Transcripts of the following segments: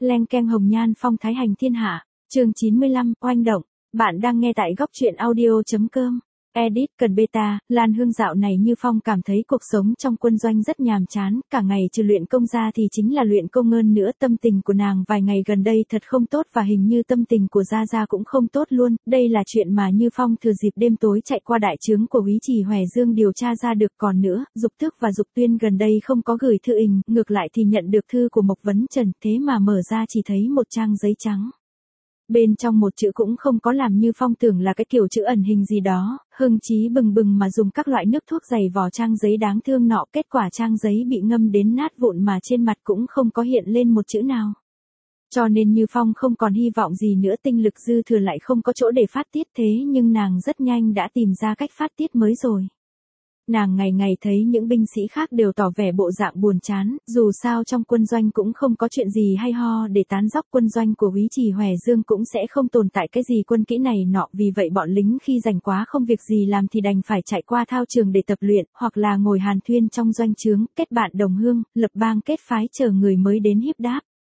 Leng keng hồng nhan phong thái hành thiên hạ, chương 95, oanh động. Bạn đang nghe tại góc truyện audio.com. Edit cần beta. Lan Hương dạo này Như Phong cảm thấy cuộc sống trong quân doanh rất nhàm chán, cả ngày trừ luyện công ra thì chính là luyện công hơn nữa. Tâm tình của nàng vài ngày gần đây thật không tốt và hình như tâm tình của Gia Gia cũng không tốt luôn. Đây là chuyện mà Như Phong thừa dịp đêm tối chạy qua đại trướng của Úy Trì Hoè Dương điều tra ra được. Còn nữa, Dục Tước và Dục Tuyên gần đây không có gửi thư ình, ngược lại thì nhận được thư của Mộc Vấn Trần, thế mà mở ra chỉ thấy một trang giấy trắng. Bên trong một chữ cũng không có, làm Như Phong tưởng là cái kiểu chữ ẩn hình gì đó, hưng chí bừng bừng mà dùng các loại nước thuốc giày vò trang giấy đáng thương nọ, kết quả trang giấy bị ngâm đến nát vụn mà trên mặt cũng không có hiện lên một chữ nào. Cho nên Như Phong không còn hy vọng gì nữa, tinh lực dư thừa lại không có chỗ để phát tiết, thế nhưng nàng rất nhanh đã tìm ra cách phát tiết mới rồi. Nàng ngày ngày thấy những binh sĩ khác đều tỏ vẻ bộ dạng buồn chán, dù sao trong quân doanh cũng không có chuyện gì hay ho để tán dóc, quân doanh của Úy Trì Hoè Dương cũng sẽ không tồn tại cái gì quân kỹ này nọ, vì vậy bọn lính khi rảnh quá không việc gì làm thì đành phải chạy qua thao trường để tập luyện, hoặc là ngồi hàn thuyên trong doanh trướng, kết bạn đồng hương, lập bang kết phái chờ người mới đến hiếp đáp.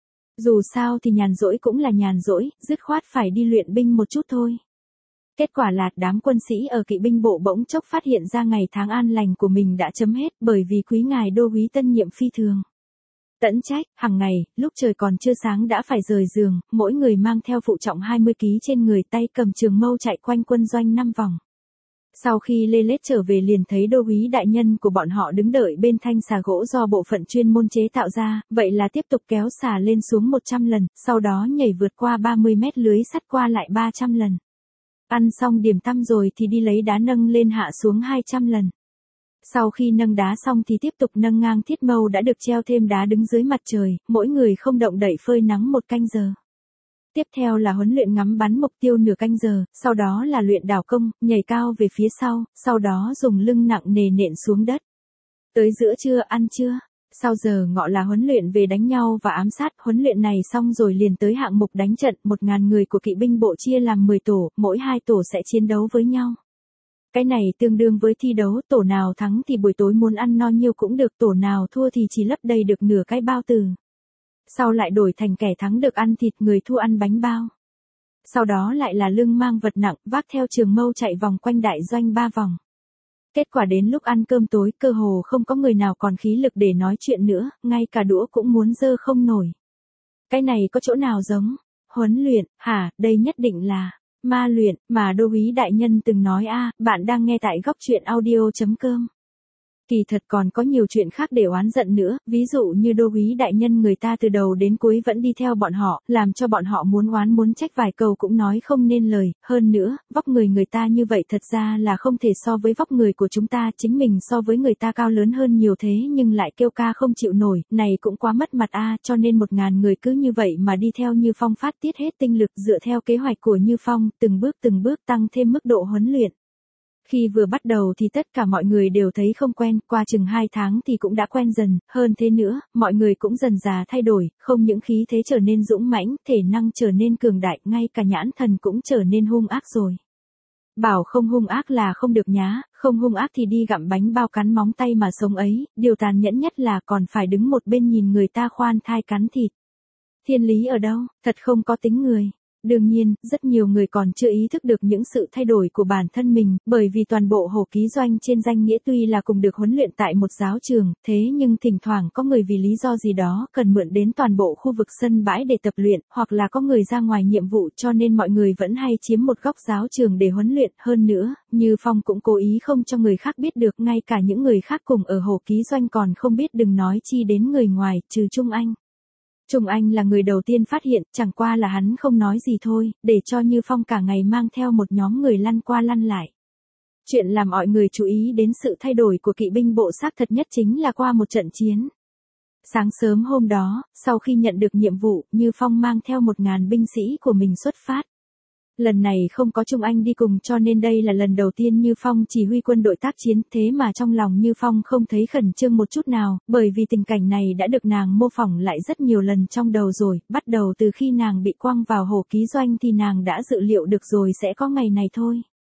Dù sao thì nhàn rỗi cũng là nhàn rỗi, dứt khoát phải đi luyện binh một chút thôi. Kết quả là đám quân sĩ ở kỵ binh bộ bỗng chốc phát hiện ra ngày tháng an lành của mình đã chấm hết, bởi vì quý ngài đô úy tân nhiệm phi thường tẫn trách, hàng ngày, lúc trời còn chưa sáng đã phải rời giường, mỗi người mang theo phụ trọng 20 ký trên người, tay cầm trường mâu chạy quanh quân doanh 5 vòng. Sau khi lê lết trở về liền thấy đô úy đại nhân của bọn họ đứng đợi bên thanh xà gỗ do bộ phận chuyên môn chế tạo ra, vậy là tiếp tục kéo xà lên xuống 100 lần, sau đó nhảy vượt qua 30 mét lưới sắt qua lại 300 lần. Ăn xong điểm tâm rồi thì đi lấy đá nâng lên hạ xuống 200 lần. Sau khi nâng đá xong thì tiếp tục nâng ngang thiết mâu đã được treo thêm đá đứng dưới mặt trời, mỗi người không động đậy phơi nắng 1 canh giờ. Tiếp theo là huấn luyện ngắm bắn mục tiêu nửa canh giờ, sau đó là luyện đảo công, nhảy cao về phía sau đó dùng lưng nặng nề nện xuống đất. Tới giữa trưa ăn trưa. Sau giờ ngọ là huấn luyện về đánh nhau và ám sát, huấn luyện này xong rồi liền tới hạng mục đánh trận, 1000 người của kỵ binh bộ chia làm 10 tổ, mỗi 2 tổ sẽ chiến đấu với nhau. Cái này tương đương với thi đấu, tổ nào thắng thì buổi tối muốn ăn no nhiêu cũng được, tổ nào thua thì chỉ lấp đầy được nửa cái bao tử. Sau lại đổi thành kẻ thắng được ăn thịt, người thua ăn bánh bao. Sau đó lại là lưng mang vật nặng, vác theo trường mâu chạy vòng quanh đại doanh 3 vòng. Kết quả đến lúc ăn cơm tối, cơ hồ không có người nào còn khí lực để nói chuyện nữa, ngay cả đũa cũng muốn giơ không nổi. Cái này có chỗ nào giống huấn luyện, hả? Đây nhất định là ma luyện, mà đô úy đại nhân từng nói a. Bạn đang nghe tại góc truyện audio.com. Kỳ thật còn có nhiều chuyện khác để oán giận nữa, ví dụ như đô úy đại nhân người ta từ đầu đến cuối vẫn đi theo bọn họ, làm cho bọn họ muốn oán muốn trách vài câu cũng nói không nên lời, hơn nữa, vóc người người ta như vậy thật ra là không thể so với vóc người của chúng ta, chính mình so với người ta cao lớn hơn nhiều thế nhưng lại kêu ca không chịu nổi, này cũng quá mất mặt a. Cho nên 1000 người cứ như vậy mà đi theo Như Phong phát tiết hết tinh lực dựa theo kế hoạch của Như Phong, từng bước tăng thêm mức độ huấn luyện. Khi vừa bắt đầu thì tất cả mọi người đều thấy không quen, qua chừng 2 tháng thì cũng đã quen dần, hơn thế nữa, mọi người cũng dần dà thay đổi, không những khí thế trở nên dũng mãnh, thể năng trở nên cường đại, ngay cả nhãn thần cũng trở nên hung ác rồi. Bảo không hung ác là không được nhá, không hung ác thì đi gặm bánh bao cắn móng tay mà sống ấy, điều tàn nhẫn nhất là còn phải đứng một bên nhìn người ta khoan thai cắn thịt. Thiên lý ở đâu, thật không có tính người. Đương nhiên, rất nhiều người còn chưa ý thức được những sự thay đổi của bản thân mình, bởi vì toàn bộ hổ ký doanh trên danh nghĩa tuy là cùng được huấn luyện tại một giáo trường, thế nhưng thỉnh thoảng có người vì lý do gì đó cần mượn đến toàn bộ khu vực sân bãi để tập luyện, hoặc là có người ra ngoài nhiệm vụ, cho nên mọi người vẫn hay chiếm một góc giáo trường để huấn luyện. Hơn nữa, Như Phong cũng cố ý không cho người khác biết được, ngay cả những người khác cùng ở hổ ký doanh còn không biết, đừng nói chi đến người ngoài, trừ Trung Anh. Trung Anh là người đầu tiên phát hiện, chẳng qua là hắn không nói gì thôi, để cho Như Phong cả ngày mang theo một nhóm người lăn qua lăn lại. Chuyện làm mọi người chú ý đến sự thay đổi của kỵ binh bộ xác thật nhất chính là qua một trận chiến. Sáng sớm hôm đó, sau khi nhận được nhiệm vụ, Như Phong mang theo 1000 binh sĩ của mình xuất phát. Lần này không có Trung Anh đi cùng cho nên đây là lần đầu tiên Như Phong chỉ huy quân đội tác chiến, thế mà trong lòng Như Phong không thấy khẩn trương một chút nào, bởi vì tình cảnh này đã được nàng mô phỏng lại rất nhiều lần trong đầu rồi, bắt đầu từ khi nàng bị quăng vào hổ ký doanh thì nàng đã dự liệu được rồi sẽ có ngày này thôi.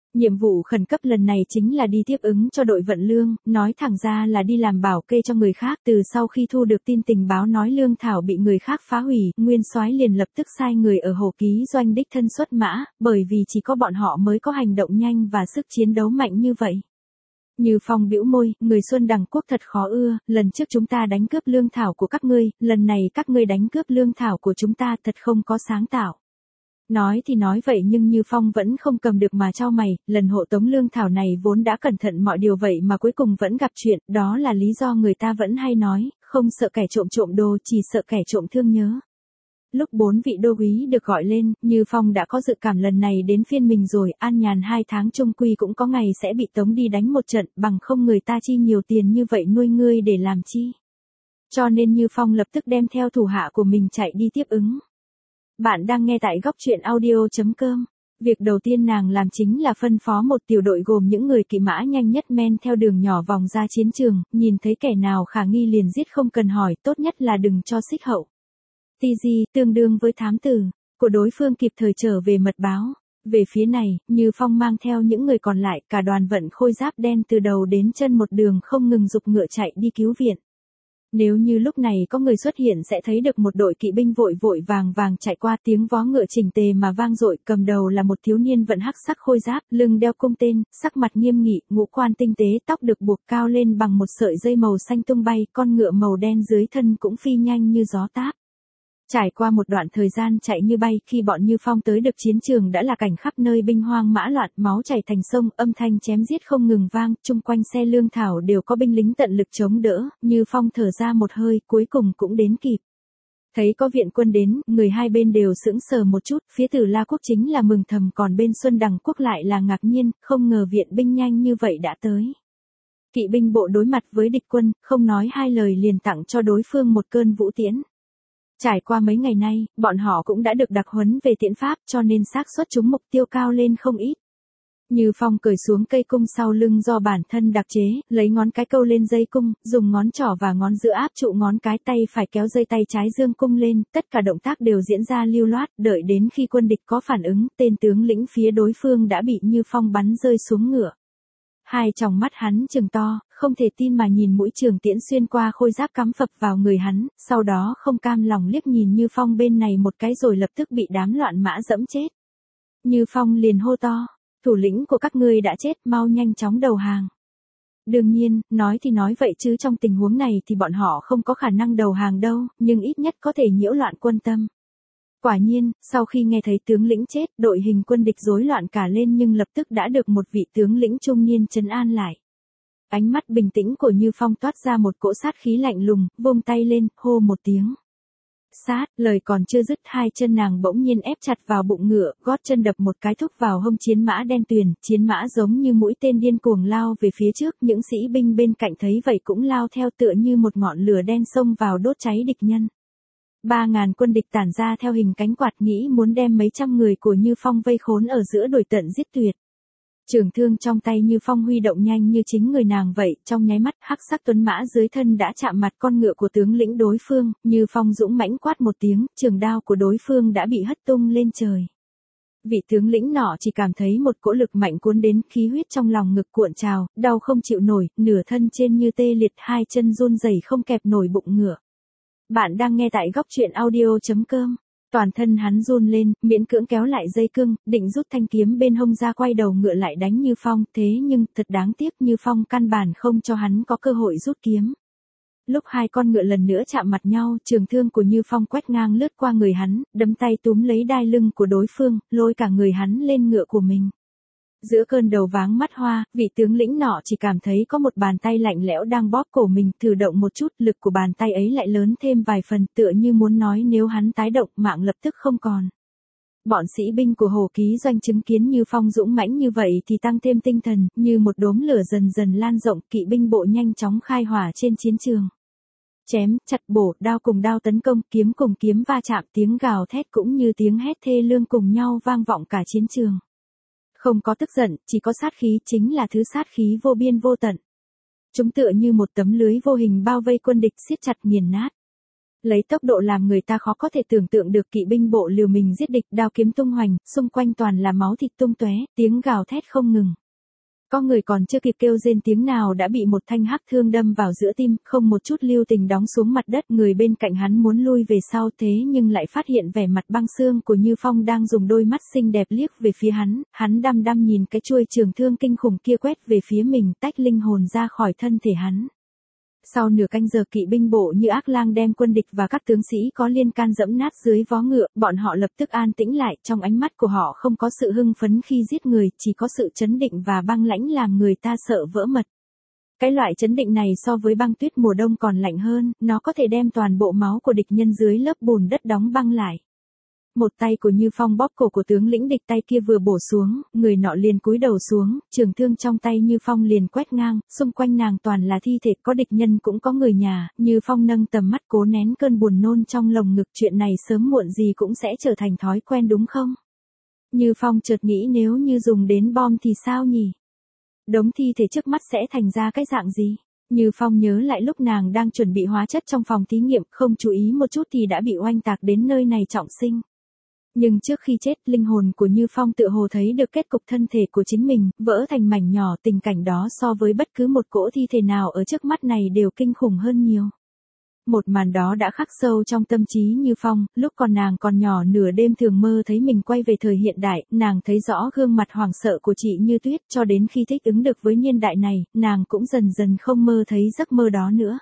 Nhiệm vụ khẩn cấp lần này chính là đi tiếp ứng cho đội vận lương, nói thẳng ra là đi làm bảo kê cho người khác. Từ sau khi thu được tin tình báo nói lương thảo bị người khác phá hủy, Nguyên Soái liền lập tức sai người ở Hồ Ký Doanh đích thân xuất mã, bởi vì chỉ có bọn họ mới có hành động nhanh và sức chiến đấu mạnh như vậy. Như Phong bĩu môi, người Xuân Đằng Quốc thật khó ưa, lần trước chúng ta đánh cướp lương thảo của các ngươi, lần này các ngươi đánh cướp lương thảo của chúng ta thật không có sáng tạo. Nói thì nói vậy nhưng Như Phong vẫn không cầm được mà chau mày, lần hộ tống lương thảo này vốn đã cẩn thận mọi điều vậy mà cuối cùng vẫn gặp chuyện, đó là lý do người ta vẫn hay nói, không sợ kẻ trộm trộm đồ chỉ sợ kẻ trộm thương nhớ. Lúc 4 vị đô úy được gọi lên, Như Phong đã có dự cảm lần này đến phiên mình rồi, an nhàn 2 tháng chung quy cũng có ngày sẽ bị tống đi đánh một trận, bằng không người ta chi nhiều tiền như vậy nuôi ngươi để làm chi. Cho nên Như Phong lập tức đem theo thủ hạ của mình chạy đi tiếp ứng. Bạn đang nghe tại góc truyện audio.com. Việc đầu tiên nàng làm chính là phân phó một tiểu đội gồm những người kỵ mã nhanh nhất men theo đường nhỏ vòng ra chiến trường, nhìn thấy kẻ nào khả nghi liền giết không cần hỏi, tốt nhất là đừng cho xích hậu. TG tương đương với thám tử của đối phương kịp thời trở về mật báo. Về phía này, Như Phong mang theo những người còn lại, cả đoàn vận khôi giáp đen từ đầu đến chân một đường không ngừng giục ngựa chạy đi cứu viện. Nếu như lúc này có người xuất hiện sẽ thấy được một đội kỵ binh vội vội vàng vàng chạy qua, tiếng vó ngựa chỉnh tề mà vang dội, cầm đầu là một thiếu niên vận hắc sắc khôi giáp, lưng đeo cung tên, sắc mặt nghiêm nghị, ngũ quan tinh tế, tóc được buộc cao lên bằng một sợi dây màu xanh tung bay, con ngựa màu đen dưới thân cũng phi nhanh như gió táp. Trải qua một đoạn thời gian chạy như bay, khi bọn Như Phong tới được chiến trường đã là cảnh khắp nơi binh hoang mã loạn, máu chảy thành sông, âm thanh chém giết không ngừng vang, chung quanh xe lương thảo đều có binh lính tận lực chống đỡ, Như Phong thở ra một hơi, cuối cùng cũng đến kịp. Thấy có viện quân đến, người hai bên đều sững sờ một chút, phía Tử La Quốc chính là mừng thầm, còn bên Xuân Đằng Quốc lại là ngạc nhiên, không ngờ viện binh nhanh như vậy đã tới. Kỵ binh bộ đối mặt với địch quân, không nói hai lời liền tặng cho đối phương một cơn vũ tiễn. Trải qua mấy ngày nay, bọn họ cũng đã được đặc huấn về tiễn pháp cho nên xác suất trúng mục tiêu cao lên không ít. Như Phong cởi xuống cây cung sau lưng do bản thân đặc chế, lấy ngón cái câu lên dây cung, dùng ngón trỏ và ngón giữa áp trụ ngón cái tay phải kéo dây tay trái dương cung lên, tất cả động tác đều diễn ra lưu loát, đợi đến khi quân địch có phản ứng, tên tướng lĩnh phía đối phương đã bị Như Phong bắn rơi xuống ngựa. Hai tròng mắt hắn trừng to, không thể tin mà nhìn mũi trường tiễn xuyên qua khôi giáp cắm phập vào người hắn, sau đó không cam lòng liếc nhìn Như Phong bên này một cái rồi lập tức bị đám loạn mã dẫm chết. Như Phong liền hô to, thủ lĩnh của các ngươi đã chết, mau nhanh chóng đầu hàng. Đương nhiên, nói thì nói vậy chứ trong tình huống này thì bọn họ không có khả năng đầu hàng đâu, nhưng ít nhất có thể nhiễu loạn quân tâm. Quả nhiên, sau khi nghe thấy tướng lĩnh chết, đội hình quân địch rối loạn cả lên nhưng lập tức đã được một vị tướng lĩnh trung niên trấn an lại. Ánh mắt bình tĩnh của Như Phong toát ra một cỗ sát khí lạnh lùng, vung tay lên, hô một tiếng. Sát, lời còn chưa dứt, hai chân nàng bỗng nhiên ép chặt vào bụng ngựa, gót chân đập một cái thúc vào hông chiến mã đen tuyền, chiến mã giống như mũi tên điên cuồng lao về phía trước, những sĩ binh bên cạnh thấy vậy cũng lao theo tựa như một ngọn lửa đen xông vào đốt cháy địch nhân. 3.000 quân địch tản ra theo hình cánh quạt nghĩ muốn đem mấy trăm người của Như Phong vây khốn ở giữa đuổi tận giết tuyệt. Trường thương trong tay Như Phong huy động nhanh như chính người nàng vậy, trong nháy mắt hắc sắc tuấn mã dưới thân đã chạm mặt con ngựa của tướng lĩnh đối phương, Như Phong dũng mãnh quát một tiếng, trường đao của đối phương đã bị hất tung lên trời. Vị tướng lĩnh nọ chỉ cảm thấy một cỗ lực mạnh cuốn đến, khí huyết trong lòng ngực cuộn trào, đau không chịu nổi, nửa thân trên như tê liệt, hai chân run rẩy không kẹp nổi bụng ngựa. Bạn đang nghe tại góc truyện audio.com. Toàn thân hắn run lên, miễn cưỡng kéo lại dây cương, định rút thanh kiếm bên hông ra quay đầu ngựa lại đánh Như Phong, thế nhưng thật đáng tiếc Như Phong căn bản không cho hắn có cơ hội rút kiếm. Lúc hai con ngựa lần nữa chạm mặt nhau, trường thương của Như Phong quét ngang lướt qua người hắn, đấm tay túm lấy đai lưng của đối phương, lôi cả người hắn lên ngựa của mình. Giữa cơn đầu váng mắt hoa, vị tướng lĩnh nọ chỉ cảm thấy có một bàn tay lạnh lẽo đang bóp cổ mình, thử động một chút, lực của bàn tay ấy lại lớn thêm vài phần, tựa như muốn nói nếu hắn tái động, mạng lập tức không còn. Bọn sĩ binh của Hồ Ký Doanh chứng kiến Như Phong dũng mãnh như vậy thì tăng thêm tinh thần, như một đốm lửa dần dần lan rộng, kỵ binh bộ nhanh chóng khai hỏa trên chiến trường. Chém, chặt bổ, đao cùng đao tấn công, kiếm cùng kiếm va chạm, tiếng gào thét cũng như tiếng hét thê lương cùng nhau vang vọng cả chiến trường. Không có tức giận, chỉ có sát khí, chính là thứ sát khí vô biên vô tận. Chúng tựa như một tấm lưới vô hình bao vây quân địch siết chặt nghiền nát. Lấy tốc độ làm người ta khó có thể tưởng tượng được kỵ binh bộ liều mình giết địch, đao kiếm tung hoành, xung quanh toàn là máu thịt tung tóe, tiếng gào thét không ngừng. Có người còn chưa kịp kêu rên tiếng nào đã bị một thanh hắc thương đâm vào giữa tim, không một chút lưu tình đóng xuống mặt đất. Người bên cạnh hắn muốn lui về sau thế nhưng lại phát hiện vẻ mặt băng xương của Như Phong đang dùng đôi mắt xinh đẹp liếc về phía hắn đăm đăm nhìn cái chuôi trường thương kinh khủng kia quét về phía mình, tách linh hồn ra khỏi thân thể hắn. Sau nửa canh giờ kỵ binh bộ như ác lang đem quân địch và các tướng sĩ có liên can dẫm nát dưới vó ngựa, bọn họ lập tức an tĩnh lại, trong ánh mắt của họ không có sự hưng phấn khi giết người, chỉ có sự chấn định và băng lãnh làm người ta sợ vỡ mật. Cái loại chấn định này so với băng tuyết mùa đông còn lạnh hơn, nó có thể đem toàn bộ máu của địch nhân dưới lớp bùn đất đóng băng lại. Một tay của Như Phong bóp cổ của tướng lĩnh địch, tay kia vừa bổ xuống, người nọ liền cúi đầu xuống, trường thương trong tay Như Phong liền quét ngang, xung quanh nàng toàn là thi thể, có địch nhân cũng có người nhà. Như Phong nâng tầm mắt cố nén cơn buồn nôn trong lồng ngực, chuyện này sớm muộn gì cũng sẽ trở thành thói quen đúng không? Như Phong chợt nghĩ nếu như dùng đến bom thì sao nhỉ? Đống thi thể trước mắt sẽ thành ra cái dạng gì? Như Phong nhớ lại lúc nàng đang chuẩn bị hóa chất trong phòng thí nghiệm, không chú ý một chút thì đã bị oanh tạc đến nơi này trọng sinh. Nhưng trước khi chết, linh hồn của Như Phong tựa hồ thấy được kết cục thân thể của chính mình, vỡ thành mảnh nhỏ, tình cảnh đó so với bất cứ một cỗ thi thể nào ở trước mắt này đều kinh khủng hơn nhiều. Một màn đó đã khắc sâu trong tâm trí Như Phong, lúc nàng còn nhỏ nửa đêm thường mơ thấy mình quay về thời hiện đại, nàng thấy rõ gương mặt hoảng sợ của chị Như Tuyết, cho đến khi thích ứng được với niên đại này, nàng cũng dần dần không mơ thấy giấc mơ đó nữa.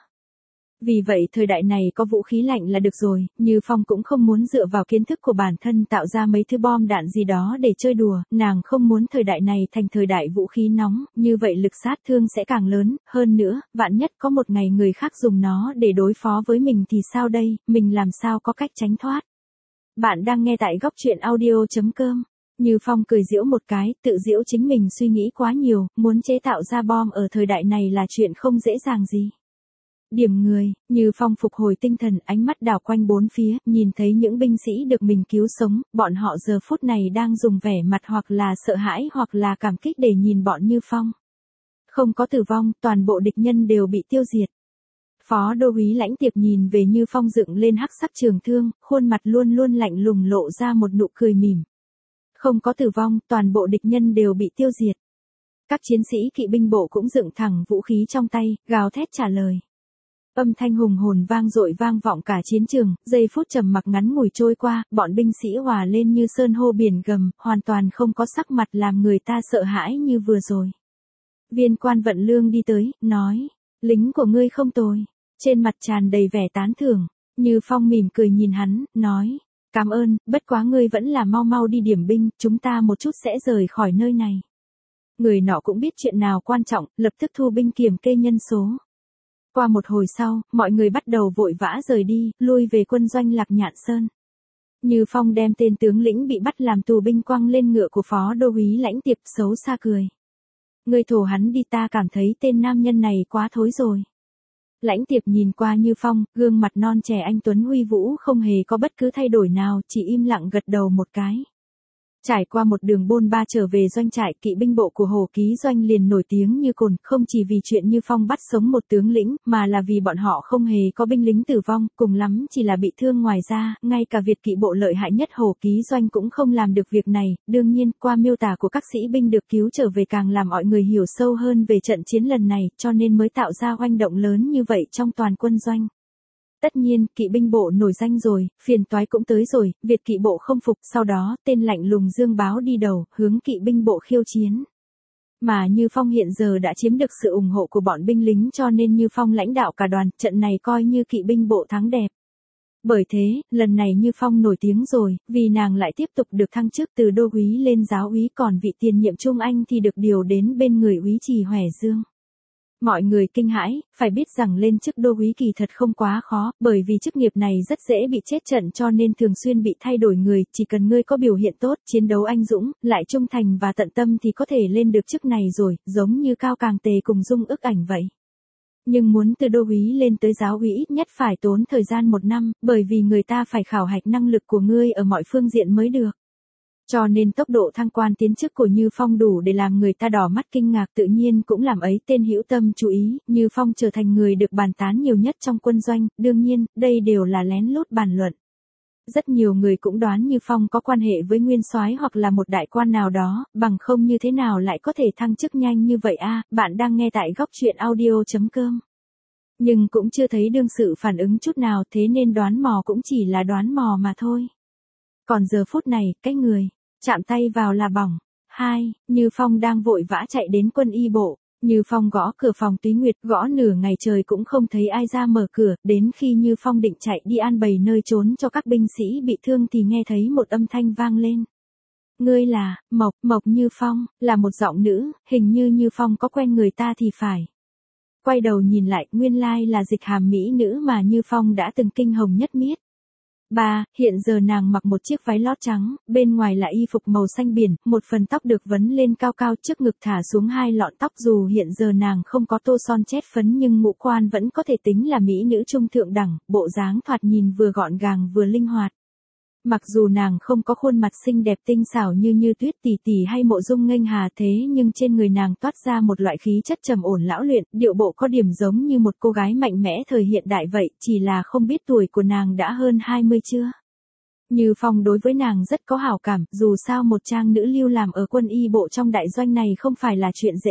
Vì vậy thời đại này có vũ khí lạnh là được rồi, Như Phong cũng không muốn dựa vào kiến thức của bản thân tạo ra mấy thứ bom đạn gì đó để chơi đùa, nàng không muốn thời đại này thành thời đại vũ khí nóng, như vậy lực sát thương sẽ càng lớn, hơn nữa, vạn nhất có một ngày người khác dùng nó để đối phó với mình thì sao đây, mình làm sao có cách tránh thoát. Bạn đang nghe tại góc truyện audio.com. Như Phong cười giễu một cái, tự giễu chính mình suy nghĩ quá nhiều, muốn chế tạo ra bom ở thời đại này là chuyện không dễ dàng gì. Điểm người, Như Phong phục hồi tinh thần, ánh mắt đảo quanh bốn phía, nhìn thấy những binh sĩ được mình cứu sống, bọn họ giờ phút này đang dùng vẻ mặt hoặc là sợ hãi hoặc là cảm kích để nhìn bọn Như Phong. Không có tử vong, toàn bộ địch nhân đều bị tiêu diệt. Phó đô úy Lãnh Tiệp nhìn về Như Phong dựng lên hắc sắc trường thương, khuôn mặt luôn luôn lạnh lùng lộ ra một nụ cười mỉm. Không có tử vong, toàn bộ địch nhân đều bị tiêu diệt. Các chiến sĩ kỵ binh bộ cũng dựng thẳng vũ khí trong tay, gào thét trả lời. Âm thanh hùng hồn vang dội vang vọng cả chiến trường, giây phút trầm mặc ngắn ngủi trôi qua, bọn binh sĩ hòa lên như sơn hô biển gầm, hoàn toàn không có sắc mặt làm người ta sợ hãi như vừa rồi. Viên quan Vận Lương đi tới, nói, lính của ngươi không tồi, trên mặt tràn đầy vẻ tán thưởng. Như Phong mỉm cười nhìn hắn, nói, cảm ơn, bất quá ngươi vẫn là mau mau đi điểm binh, chúng ta một chút sẽ rời khỏi nơi này. Người nọ cũng biết chuyện nào quan trọng, lập tức thu binh kiểm kê nhân số. Qua một hồi sau, mọi người bắt đầu vội vã rời đi, lui về quân doanh Lạc Nhạn Sơn. Như Phong đem tên tướng lĩnh bị bắt làm tù binh quăng lên ngựa của phó đô úy Lãnh Tiệp, xấu xa cười. Ngươi thổ hắn đi, ta cảm thấy tên nam nhân này quá thối rồi. Lãnh Tiệp nhìn qua Như Phong, gương mặt non trẻ anh tuấn uy vũ không hề có bất cứ thay đổi nào, chỉ im lặng gật đầu một cái. Trải qua một đường bôn ba trở về doanh trại, kỵ binh bộ của Hồ Ký Doanh liền nổi tiếng như cồn, không chỉ vì chuyện Như Phong bắt sống một tướng lĩnh, mà là vì bọn họ không hề có binh lính tử vong, cùng lắm chỉ là bị thương. Ngoài ra, ngay cả Việt kỵ bộ lợi hại nhất Hồ Ký Doanh cũng không làm được việc này. Đương nhiên, qua miêu tả của các sĩ binh được cứu trở về càng làm mọi người hiểu sâu hơn về trận chiến lần này, cho nên mới tạo ra oanh động lớn như vậy trong toàn quân doanh. Tất nhiên, kỵ binh bộ nổi danh rồi, phiền toái cũng tới rồi, Việt kỵ bộ không phục, sau đó, tên lạnh lùng Dương Báo đi đầu, hướng kỵ binh bộ khiêu chiến. Mà Như Phong hiện giờ đã chiếm được sự ủng hộ của bọn binh lính cho nên Như Phong lãnh đạo cả đoàn, trận này coi như kỵ binh bộ thắng đẹp. Bởi thế, lần này Như Phong nổi tiếng rồi, vì nàng lại tiếp tục được thăng chức từ đô úy lên giáo úy, còn vị tiền nhiệm Trung Anh thì được điều đến bên người úy Trì Hoè Dương. Mọi người kinh hãi, phải biết rằng lên chức đô úy kỳ thật không quá khó, bởi vì chức nghiệp này rất dễ bị chết trận cho nên thường xuyên bị thay đổi người, chỉ cần ngươi có biểu hiện tốt, chiến đấu anh dũng, lại trung thành và tận tâm thì có thể lên được chức này rồi, giống như Cao Càng Tề cùng Dung Ức Ảnh vậy. Nhưng muốn từ đô úy lên tới giáo úy ít nhất phải tốn thời gian 1 năm, bởi vì người ta phải khảo hạch năng lực của ngươi ở mọi phương diện mới được. Cho nên tốc độ thăng quan tiến chức của Như Phong đủ để làm người ta đỏ mắt kinh ngạc, tự nhiên cũng làm ấy tên hữu tâm chú ý, Như Phong trở thành người được bàn tán nhiều nhất trong quân doanh, đương nhiên, đây đều là lén lút bàn luận. Rất nhiều người cũng đoán Như Phong có quan hệ với nguyên soái hoặc là một đại quan nào đó, bằng không như thế nào lại có thể thăng chức nhanh như vậy a. Bạn đang nghe tại góc truyện audio.com. Nhưng cũng chưa thấy đương sự phản ứng chút nào, thế nên đoán mò cũng chỉ là đoán mò mà thôi. Còn giờ phút này, cái người chạm tay vào là bỏng. 2. Như Phong đang vội vã chạy đến quân y bộ. Như Phong gõ cửa phòng Túy Nguyệt, gõ nửa ngày trời cũng không thấy ai ra mở cửa, đến khi Như Phong định chạy đi an bày nơi trốn cho các binh sĩ bị thương thì nghe thấy một âm thanh vang lên. Ngươi là, Mộc Như Phong, là một giọng nữ, hình như Như Phong có quen người ta thì phải. Quay đầu nhìn lại, nguyên lai là Dịch Hàm mỹ nữ mà Như Phong đã từng kinh hồng nhất miết. 3. Hiện giờ nàng mặc một chiếc váy lót trắng, bên ngoài là y phục màu xanh biển, một phần tóc được vấn lên cao cao trước ngực thả xuống 2 lọn tóc, dù hiện giờ nàng không có tô son chét phấn nhưng ngũ quan vẫn có thể tính là mỹ nữ trung thượng đẳng, bộ dáng thoạt nhìn vừa gọn gàng vừa linh hoạt. Mặc dù nàng không có khuôn mặt xinh đẹp tinh xảo như Tuyết tỷ tỷ hay Mộ Dung Nghênh Hà thế nhưng trên người nàng toát ra một loại khí chất trầm ổn lão luyện, điệu bộ có điểm giống như một cô gái mạnh mẽ thời hiện đại vậy, chỉ là không biết tuổi của nàng đã hơn 20 chưa. Như Phong đối với nàng rất có hảo cảm, dù sao một trang nữ lưu làm ở quân y bộ trong đại doanh này không phải là chuyện dễ.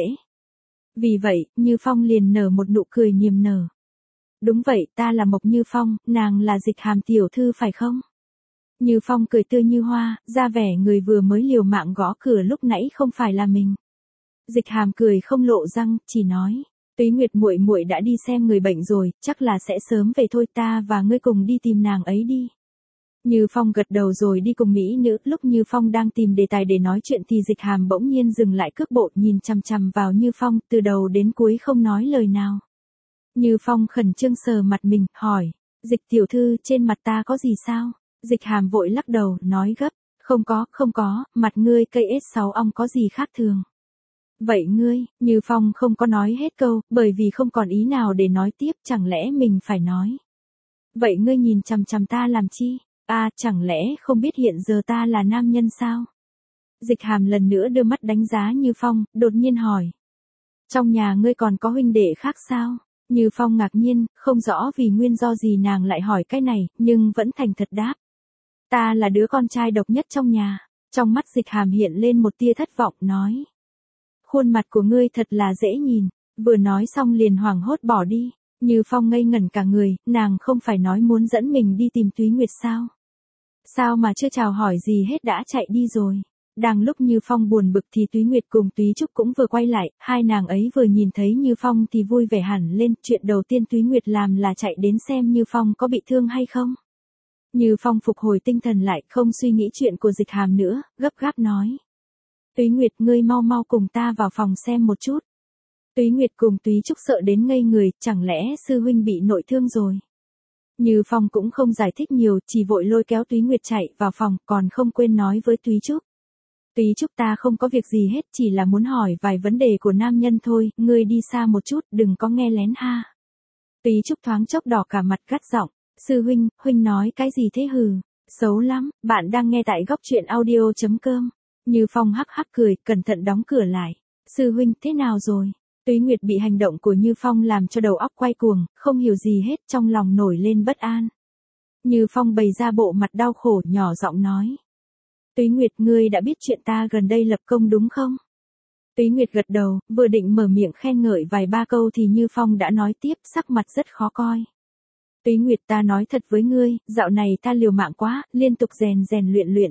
Vì vậy, Như Phong liền nở một nụ cười niềm nở. Đúng vậy, ta là Mộc Như Phong, nàng là Dịch Hàm tiểu thư phải không? Như Phong cười tươi như hoa, ra vẻ người vừa mới liều mạng gõ cửa lúc nãy không phải là mình. Dịch Hàm cười không lộ răng, chỉ nói, Túy Nguyệt muội muội đã đi xem người bệnh rồi, chắc là sẽ sớm về thôi, ta và ngươi cùng đi tìm nàng ấy đi. Như Phong gật đầu rồi đi cùng mỹ nữ, lúc Như Phong đang tìm đề tài để nói chuyện thì Dịch Hàm bỗng nhiên dừng lại cước bộ, nhìn chằm chằm vào Như Phong, từ đầu đến cuối không nói lời nào. Như Phong khẩn trương sờ mặt mình, hỏi, Dịch tiểu thư, trên mặt ta có gì sao? Dịch Hàm vội lắc đầu, nói gấp, không có, mặt ngươi cây S6 ong có gì khác thường. Vậy ngươi, Như Phong không có nói hết câu, bởi vì không còn ý nào để nói tiếp, chẳng lẽ mình phải nói. Vậy ngươi nhìn chằm chằm ta làm chi? Chẳng lẽ không biết hiện giờ ta là nam nhân sao? Dịch Hàm lần nữa đưa mắt đánh giá Như Phong, đột nhiên hỏi. Trong nhà ngươi còn có huynh đệ khác sao? Như Phong ngạc nhiên, không rõ vì nguyên do gì nàng lại hỏi cái này, nhưng vẫn thành thật đáp. Ta là đứa con trai độc nhất trong nhà. Trong mắt Dịch Hàm hiện lên một tia thất vọng, nói. Khuôn mặt của ngươi thật là dễ nhìn. Vừa nói xong liền hoảng hốt bỏ đi. Như Phong ngây ngẩn cả người, nàng không phải nói muốn dẫn mình đi tìm Túy Nguyệt sao? Sao mà chưa chào hỏi gì hết đã chạy đi rồi? Đang lúc Như Phong buồn bực thì Túy Nguyệt cùng Túy Trúc cũng vừa quay lại, hai nàng ấy vừa nhìn thấy Như Phong thì vui vẻ hẳn lên, chuyện đầu tiên Túy Nguyệt làm là chạy đến xem Như Phong có bị thương hay không. Như Phong phục hồi tinh thần lại, không suy nghĩ chuyện của Dịch Hàm nữa, gấp gáp nói. Túy Nguyệt, ngươi mau cùng ta vào phòng xem một chút. Túy Nguyệt cùng Túy Trúc sợ đến ngây người, chẳng lẽ sư huynh bị nội thương rồi. Như Phong cũng không giải thích nhiều, chỉ vội lôi kéo Túy Nguyệt chạy vào phòng, còn không quên nói với Túy Trúc. Túy Trúc, ta không có việc gì hết, chỉ là muốn hỏi vài vấn đề của nam nhân thôi, ngươi đi xa một chút, đừng có nghe lén ha. Túy Trúc thoáng chốc đỏ cả mặt, gắt giọng. Sư huynh nói cái gì thế hừ, xấu lắm. Bạn đang nghe tại góc truyện audio.com. Như Phong hắc hắc cười, cẩn thận đóng cửa lại. Sư huynh, thế nào rồi? Túy Nguyệt bị hành động của Như Phong làm cho đầu óc quay cuồng, không hiểu gì hết, trong lòng nổi lên bất an. Như Phong bày ra bộ mặt đau khổ, nhỏ giọng nói. Túy Nguyệt, ngươi đã biết chuyện ta gần đây lập công đúng không? Túy Nguyệt gật đầu, vừa định mở miệng khen ngợi vài ba câu thì Như Phong đã nói tiếp, sắc mặt rất khó coi. Túy Nguyệt, ta nói thật với ngươi, dạo này ta liều mạng quá, liên tục rèn luyện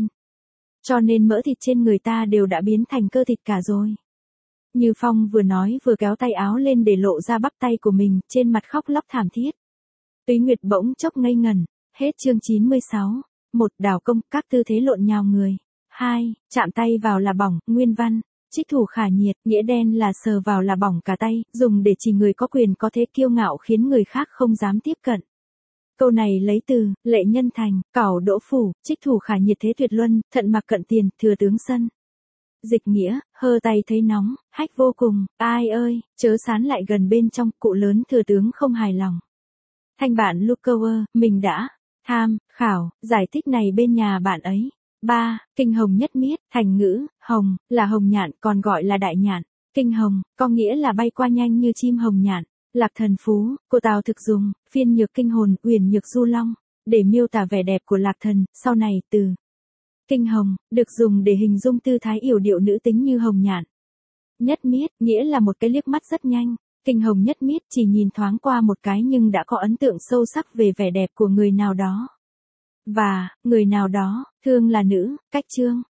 cho nên mỡ thịt trên người ta đều đã biến thành cơ thịt cả rồi. Như Phong vừa nói vừa kéo tay áo lên để lộ ra bắp tay của mình, trên mặt khóc lóc thảm thiết. Túy Nguyệt bỗng chốc ngây ngẩn. Hết chương 96. 1. Đào công, các tư thế lộn nhào người. 2. Chạm tay vào là bỏng, nguyên văn. Trích thủ khả nhiệt, nghĩa đen là sờ vào là bỏng cả tay, dùng để chỉ người có quyền có thế kiêu ngạo khiến người khác không dám tiếp cận. Câu này lấy từ, Lệ Nhân Thành, Cẩu Đỗ Phủ, trích thủ khả nhiệt thế tuyệt luân, thận mặc cận tiền, thừa tướng sân. Dịch nghĩa, hơ tay thấy nóng, hách vô cùng, ai ơi, chớ sán lại gần bên trong, cụ lớn thừa tướng không hài lòng. Thanh bạn Lucower, mình đã tham khảo giải thích này bên nhà bạn ấy. 3. Kinh hồng nhất miết, thành ngữ, hồng, là hồng nhạn, còn gọi là đại nhạn. Kinh hồng, có nghĩa là bay qua nhanh như chim hồng nhạn. Lạc thần phú, của Tào Thực dùng, phiên nhược kinh hồn, uyển nhược du long, để miêu tả vẻ đẹp của lạc thần, sau này từ kinh hồng, được dùng để hình dung tư thái yểu điệu nữ tính như hồng nhạn. Nhất miết, nghĩa là một cái liếc mắt rất nhanh. Kinh hồng nhất miết chỉ nhìn thoáng qua một cái nhưng đã có ấn tượng sâu sắc về vẻ đẹp của người nào đó. Và, người nào đó, thường là nữ, cách chương.